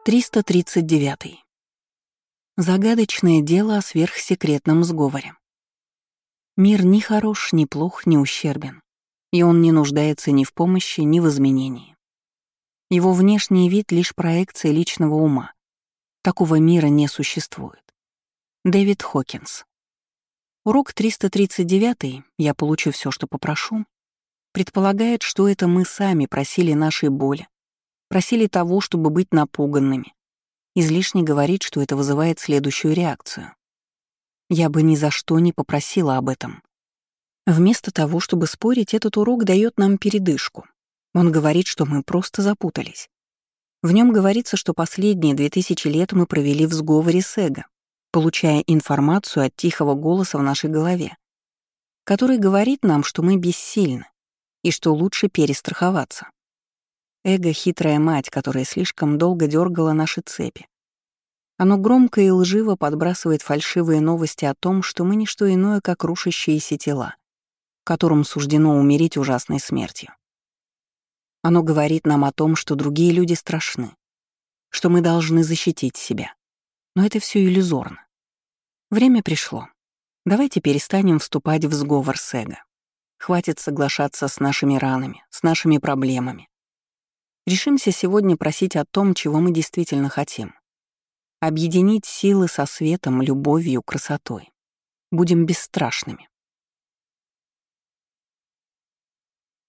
339. Загадочное дело о сверхсекретном сговоре. Мир ни хорош, ни плох, ни ущербен, и он не нуждается ни в помощи, ни в изменении. Его внешний вид — лишь проекция личного ума. Такого мира не существует. Дэвид Хокинс. Урок 339, я получу все, что попрошу, предполагает, что это мы сами просили нашей боли, просили того, чтобы быть напуганными. Излишне говорить, что это вызывает следующую реакцию. Я бы ни за что не попросила об этом. Вместо того, чтобы спорить, этот урок дает нам передышку. Он говорит, что мы просто запутались. В нем говорится, что последние 2000 лет мы провели в сговоре с эго, получая информацию от тихого голоса в нашей голове, который говорит нам, что мы бессильны и что лучше перестраховаться. Эго — хитрая мать, которая слишком долго дергала наши цепи. Оно громко и лживо подбрасывает фальшивые новости о том, что мы — не что иное, как рушащиеся тела, которым суждено умереть ужасной смертью. Оно говорит нам о том, что другие люди страшны, что мы должны защитить себя. Но это все иллюзорно. Время пришло. Давайте перестанем вступать в сговор с эго. Хватит соглашаться с нашими ранами, с нашими проблемами. Решимся сегодня просить о том, чего мы действительно хотим. Объединить силы со светом, любовью, красотой. Будем бесстрашными.